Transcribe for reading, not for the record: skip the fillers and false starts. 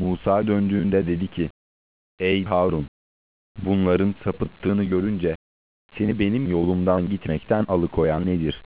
Musa döndüğünde dedi ki, ey Harun! Bunların sapıttığını görünce, seni benim yolumdan gitmekten alıkoyan nedir?